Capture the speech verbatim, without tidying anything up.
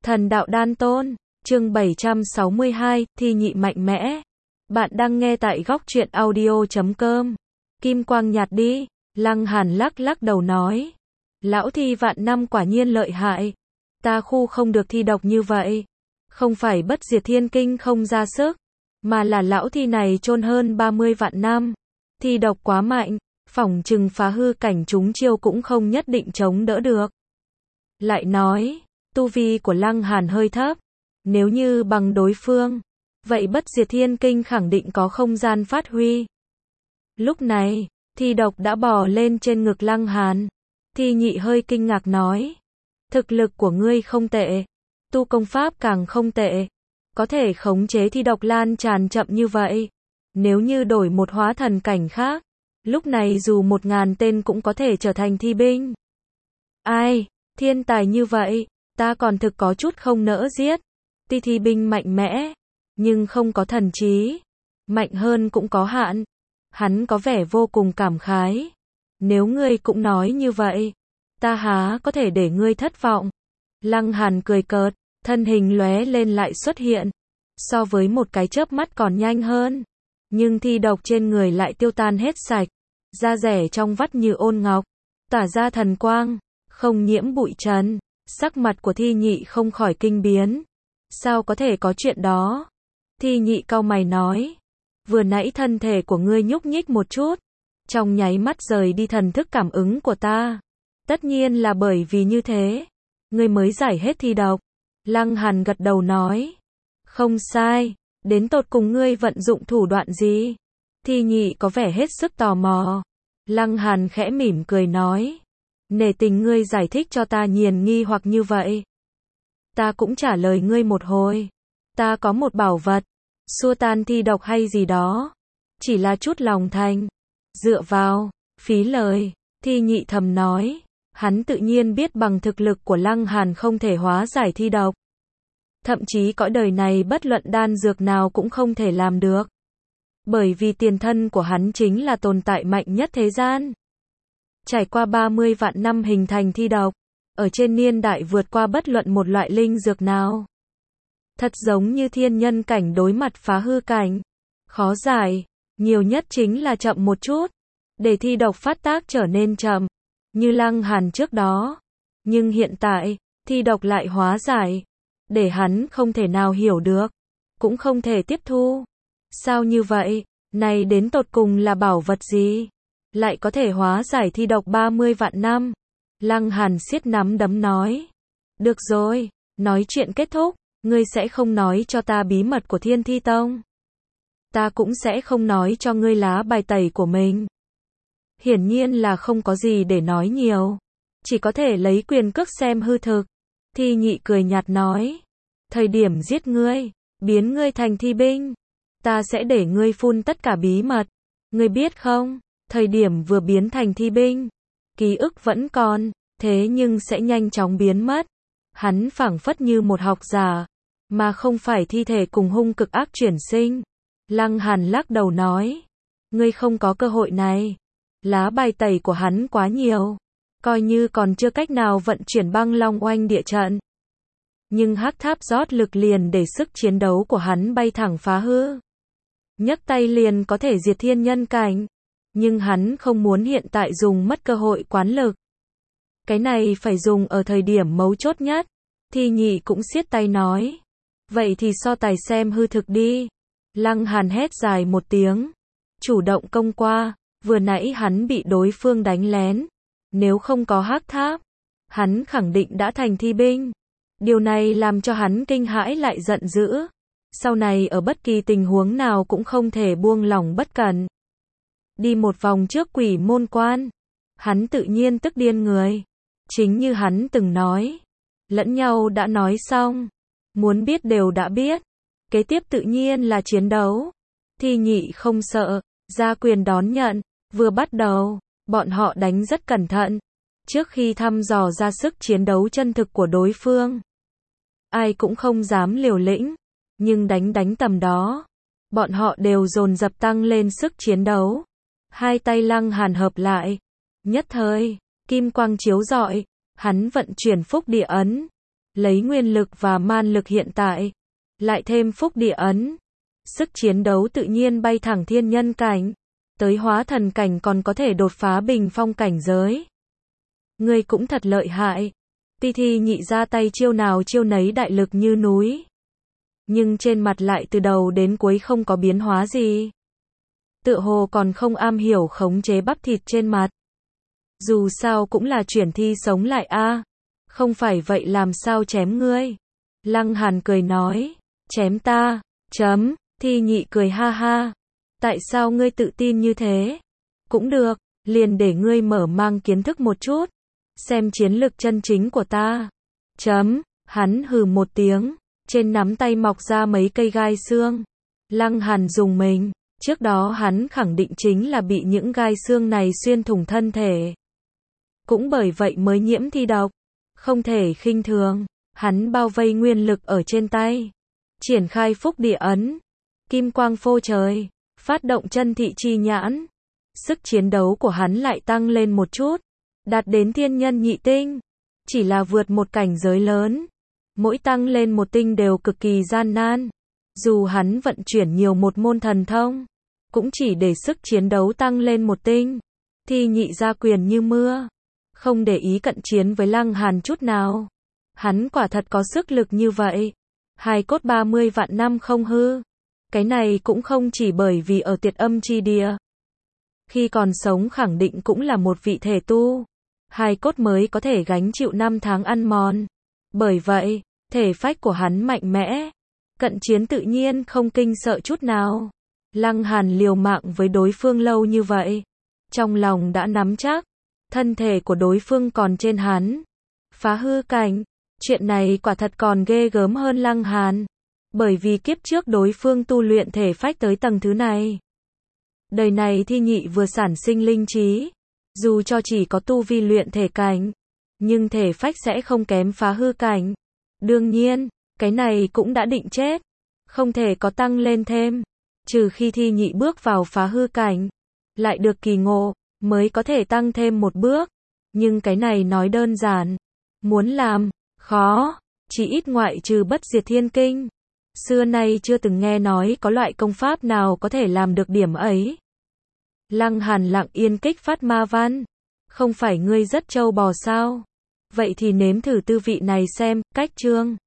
Thần đạo đan tôn, chương bảy trăm sáu mươi hai, thi nhị mạnh mẽ. Bạn đang nghe tại góc truyện audio chấm com. Kim quang nhạt đi, Lăng Hàn lắc lắc đầu nói. Lão thi vạn năm quả nhiên lợi hại. Ta khu không được thi độc như vậy. Không phải bất diệt thiên kinh không ra sức, mà là lão thi này chôn hơn ba mươi vạn năm. Thi độc quá mạnh, phỏng chừng phá hư cảnh chúng chiêu cũng không nhất định chống đỡ được. Lại nói, tu vi của Lăng Hàn hơi thấp. Nếu như bằng đối phương, vậy bất diệt thiên kinh khẳng định có không gian phát huy. Lúc này, thi độc đã bò lên trên ngực Lăng Hàn. Thi nhị hơi kinh ngạc nói. Thực lực của ngươi không tệ. Tu công pháp càng không tệ. Có thể khống chế thi độc lan tràn chậm như vậy. Nếu như đổi một hóa thần cảnh khác, lúc này dù một ngàn tên cũng có thể trở thành thi binh. Ai, thiên tài như vậy, ta còn thực có chút không nỡ giết. Ti thi binh mạnh mẽ, nhưng không có thần trí. Mạnh hơn cũng có hạn. Hắn có vẻ vô cùng cảm khái. Nếu ngươi cũng nói như vậy, ta há có thể để ngươi thất vọng. Lăng Hàn cười cợt, thân hình lóe lên lại xuất hiện. So với một cái chớp mắt còn nhanh hơn. Nhưng thi độc trên người lại tiêu tan hết sạch. Da rẻ trong vắt như ôn ngọc, tỏa ra thần quang, không nhiễm bụi trần. Sắc mặt của thi nhị không khỏi kinh biến. Sao có thể có chuyện đó? Thi nhị cau mày nói. Vừa nãy thân thể của ngươi nhúc nhích một chút, trong nháy mắt rời đi thần thức cảm ứng của ta. Tất nhiên là bởi vì như thế, ngươi mới giải hết thi độc. Lăng Hàn gật đầu nói. Không sai, đến tột cùng ngươi vận dụng thủ đoạn gì? Thi nhị có vẻ hết sức tò mò. Lăng Hàn khẽ mỉm cười nói. Nể tình ngươi giải thích cho ta nhiền nghi hoặc như vậy. Ta cũng trả lời ngươi một hồi. Ta có một bảo vật, xua tan thi độc hay gì đó. Chỉ là chút lòng thành. Dựa vào, phí lời, thi nhị thầm nói. Hắn tự nhiên biết bằng thực lực của Lăng Hàn không thể hóa giải thi độc. Thậm chí cõi đời này bất luận đan dược nào cũng không thể làm được. Bởi vì tiền thân của hắn chính là tồn tại mạnh nhất thế gian. Trải qua ba mươi vạn năm hình thành thi độc. Ở trên niên đại vượt qua bất luận một loại linh dược nào. Thật giống như thiên nhân cảnh đối mặt phá hư cảnh. Khó giải, nhiều nhất chính là chậm một chút. Để thi độc phát tác trở nên chậm. Như Lăng Hàn trước đó. Nhưng hiện tại, thi độc lại hóa giải. Để hắn không thể nào hiểu được. Cũng không thể tiếp thu. Sao như vậy? Này đến tột cùng là bảo vật gì? Lại có thể hóa giải thi độc ba mươi vạn năm. Lăng Hàn siết nắm đấm nói. Được rồi, nói chuyện kết thúc. Ngươi sẽ không nói cho ta bí mật của Thiên Thi Tông. Ta cũng sẽ không nói cho ngươi lá bài tẩy của mình. Hiển nhiên là không có gì để nói nhiều. Chỉ có thể lấy quyền cước xem hư thực. Thi nhị cười nhạt nói. Thời điểm giết ngươi, biến ngươi thành thi binh, ta sẽ để ngươi phun tất cả bí mật. Ngươi biết không, thời điểm vừa biến thành thi binh, ký ức vẫn còn, thế nhưng sẽ nhanh chóng biến mất. Hắn phảng phất như một học giả, mà không phải thi thể cùng hung cực ác chuyển sinh. Lăng Hàn lắc đầu nói. Ngươi không có cơ hội này. Lá bài tẩy của hắn quá nhiều. Coi như còn chưa cách nào vận chuyển băng long oanh địa trận. Nhưng hắc tháp rót lực liền để sức chiến đấu của hắn bay thẳng phá hư. Nhấc tay liền có thể diệt thiên nhân cảnh. Nhưng hắn không muốn hiện tại dùng mất cơ hội quán lực. Cái này phải dùng ở thời điểm mấu chốt nhất. Thi nhị cũng siết tay nói. Vậy thì so tài xem hư thực đi. Lăng Hàn hét dài một tiếng. Chủ động công qua. Vừa nãy hắn bị đối phương đánh lén. Nếu không có hắc tháp, hắn khẳng định đã thành thi binh. Điều này làm cho hắn kinh hãi lại giận dữ. Sau này ở bất kỳ tình huống nào cũng không thể buông lỏng bất cẩn. Đi một vòng trước quỷ môn quan. Hắn tự nhiên tức điên người. Chính như hắn từng nói. Lẫn nhau đã nói xong. Muốn biết đều đã biết. Kế tiếp tự nhiên là chiến đấu. Thi nhị không sợ. Ra quyền đón nhận. Vừa bắt đầu, bọn họ đánh rất cẩn thận. Trước khi thăm dò ra sức chiến đấu chân thực của đối phương. Ai cũng không dám liều lĩnh. Nhưng đánh đánh tầm đó. Bọn họ đều dồn dập tăng lên sức chiến đấu. Hai tay Lăng Hàn hợp lại. Nhất thời, kim quang chiếu rọi. Hắn vận chuyển phúc địa ấn. lấy nguyên lực và man lực hiện tại, lại thêm phúc địa ấn, sức chiến đấu tự nhiên bay thẳng thiên nhân cảnh, tới hóa thần cảnh còn có thể đột phá bình phong cảnh giới. Ngươi cũng thật lợi hại. Ti Thi Nhị ra tay chiêu nào chiêu nấy đại lực như núi, nhưng trên mặt lại từ đầu đến cuối không có biến hóa gì. Tựa hồ còn không am hiểu khống chế bắp thịt trên mặt. Dù sao cũng là chuyển thi sống lại a, không phải vậy làm sao chém ngươi? Lăng Hàn cười nói, chém ta, chấm, Thi Nhị cười ha ha. Tại sao ngươi tự tin như thế? Cũng được, liền để ngươi mở mang kiến thức một chút, xem chiến lực chân chính của ta. Chấm, hắn hừ một tiếng, trên nắm tay mọc ra mấy cây gai xương. Lăng Hàn dùng mình, trước đó hắn khẳng định chính là bị những gai xương này xuyên thủng thân thể. Cũng bởi vậy mới nhiễm thi độc, không thể khinh thường. Hắn bao vây nguyên lực ở trên tay, triển khai phúc địa ấn, kim quang phô trời, phát động chân thị chi nhãn. Sức chiến đấu của hắn lại tăng lên một chút, đạt đến thiên nhân nhị tinh, chỉ là vượt một cảnh giới lớn. Mỗi tăng lên một tinh đều cực kỳ gian nan. Dù hắn vận chuyển nhiều một môn thần thông, cũng chỉ để sức chiến đấu tăng lên một tinh. Thi Nhị ra quyền như mưa, không để ý cận chiến với Lăng Hàn chút nào. Hắn quả thật có sức lực như vậy. Hài cốt ba mươi vạn năm không hư. Cái này cũng không chỉ bởi vì ở Tiệt Âm chi địa, khi còn sống khẳng định cũng là một vị thể tu. Hài cốt mới có thể gánh chịu năm tháng ăn mòn. Bởi vậy, thể phách của hắn mạnh mẽ. Cận chiến tự nhiên không kinh sợ chút nào. Lăng Hàn liều mạng với đối phương lâu như vậy, trong lòng đã nắm chắc, thân thể của đối phương còn trên hắn. Phá hư cảnh, chuyện này quả thật còn ghê gớm hơn Lăng Hàn. Bởi vì kiếp trước đối phương tu luyện thể phách tới tầng thứ này. Đời này Thi Nhị vừa sản sinh linh trí, dù cho chỉ có tu vi luyện thể cảnh, nhưng thể phách sẽ không kém phá hư cảnh. Đương nhiên, cái này cũng đã định chết, không thể có tăng lên thêm, trừ khi Thi Nhị bước vào phá hư cảnh, lại được kỳ ngộ, mới có thể tăng thêm một bước. Nhưng cái này nói đơn giản, muốn làm, khó, chỉ ít ngoại trừ bất diệt thiên kinh. Xưa nay chưa từng nghe nói có loại công pháp nào có thể làm được điểm ấy. Lăng Hàn lặng yên kích phát ma văn. Không phải ngươi rất trâu bò sao? Vậy thì nếm thử tư vị này xem. Cách chương